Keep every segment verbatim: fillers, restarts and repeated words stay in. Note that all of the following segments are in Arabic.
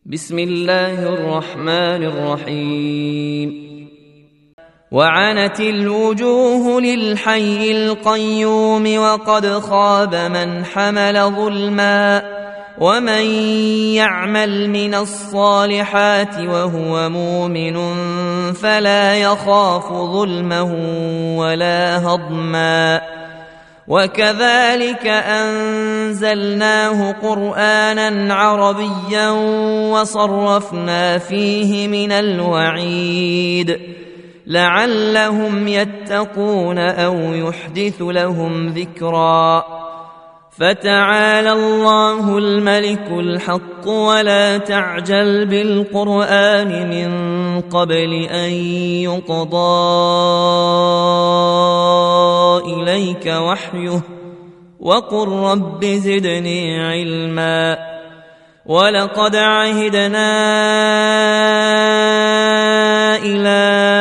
بسم الله الرحمن الرحيم وعنت الوجوه للحي القيوم وقد خاب من حمل ظلما ومن يعمل من الصالحات وهو مؤمن فلا يخاف ظلما ولا هضما وكذلك أنزلناه قرآنا عربيا وصرفنا فيه من الوعيد لعلهم يتقون أو يحدث لهم ذكرا فتعالى الله الملك الحق ولا تعجل بالقرآن من قبل أن يقضى إليك وحيه وقل رب زدني علما ولقد عهدنا إلى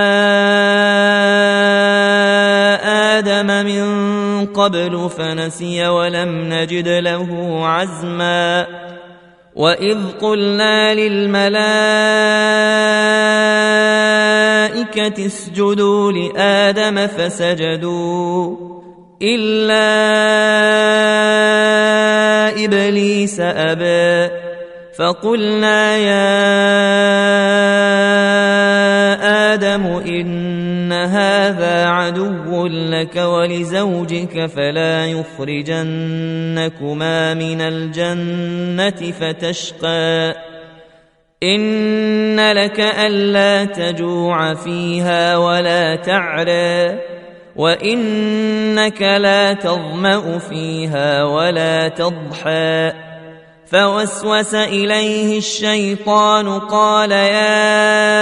آدم من قبل فنسي ولم نجد له عزما وإذ قلنا للملائكة اسجدوا لآدم فسجدوا إلا إبليس أبى فقلنا يا آدم إن هذا عدو لك ولزوجك فلا يخرجنكما من الجنة فتشقى إن لك ألا تجوع فيها ولا تعرى وإنك لا تظمأ فيها ولا تضحى فوسوس إليه الشيطان قال يا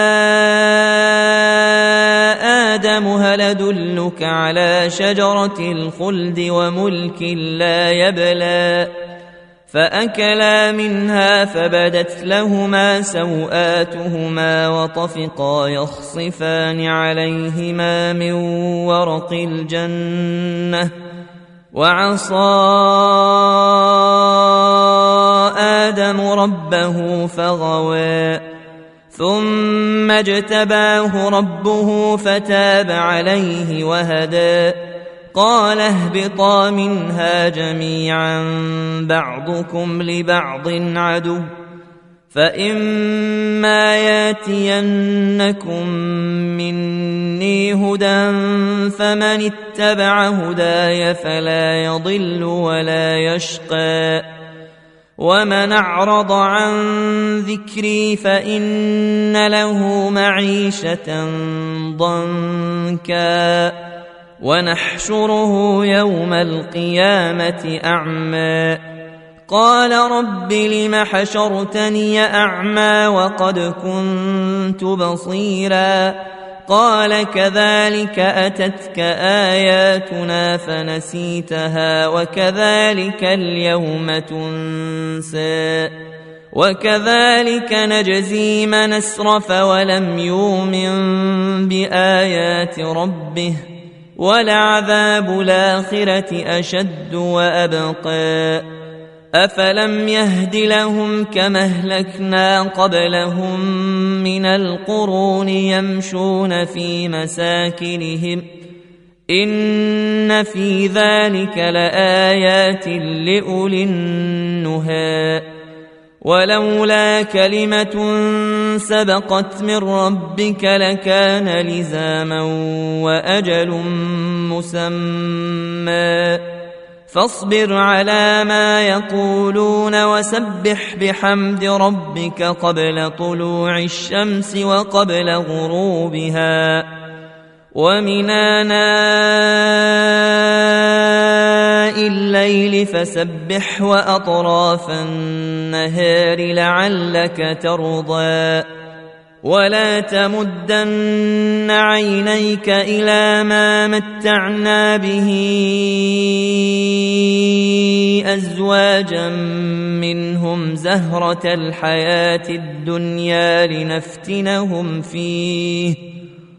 آدم هل أدلك على شجرة الخلد وملك لا يبلى فأكلا منها فبدت لهما سوآتهما وطفقا يخصفان عليهما من ورق الجنة وعصى آدم ربه فغوى ثم اجتباه ربه فتاب عليه وهدى قال اهبطا منها جميعا بعضكم لبعض عدو فإما ياتينكم مني هدى فمن اتبع هداي فلا يضل ولا يشقى ومن أعرض عن ذكري فإن له معيشة ضنكا ونحشره يوم القيامة أعمى قال رب لم حشرتني أعمى وقد كنت بصيرا قال كذلك أتتك آياتنا فنسيتها وكذلك اليوم تنسى وكذلك نجزي من أسرف ولم يؤمن بآيات ربه ولعذاب الآخرة أشد وأبقى أفلم يهد لهم كما أهلكنا قبلهم من القرون يمشون في مساكنهم إن في ذلك لآيات لأولي النهى ولولا كلمة سبقت من ربك لكان لزاما وأجل مسمى فاصبر على ما يقولون وسبح بحمد ربك قبل طلوع الشمس وقبل غروبها ومن آناء الليل فسبح وأطراف النهار لعلك ترضى ولا تمدن عينيك إلى ما متعنا به أزواجا منهم زهرة الحياة الدنيا لنفتنهم فيه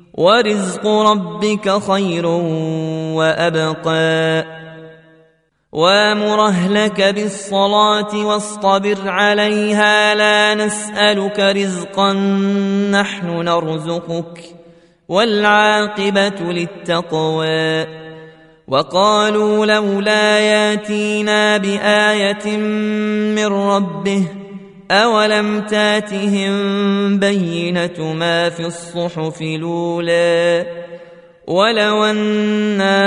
ورزق ربك خير وأبقى وامر أهلك بالصلاة واصطبر عليها لا نسألك رزقا نحن نرزقك والعاقبة للتقوى وقالوا لولا ياتينا بآية من ربه أولم تاتهم بينة ما في الصحف الأولى ولو أنا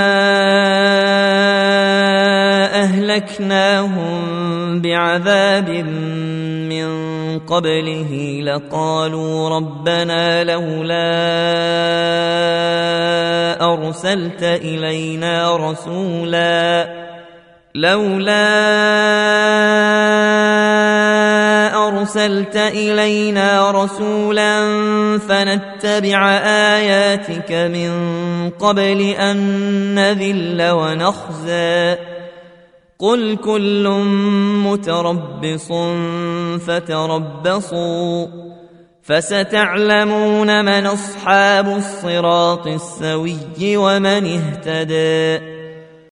أهلكناهم بعذاب من قبله لقالوا ربنا لولا أرسلت إلينا رسولا لولا أرسلت إلينا رسولا فنتبع آياتك من قبل أن نذل ونخزى قل كل متربص فتربصوا فستعلمون من أصحاب الصراط السوي ومن اهتدى.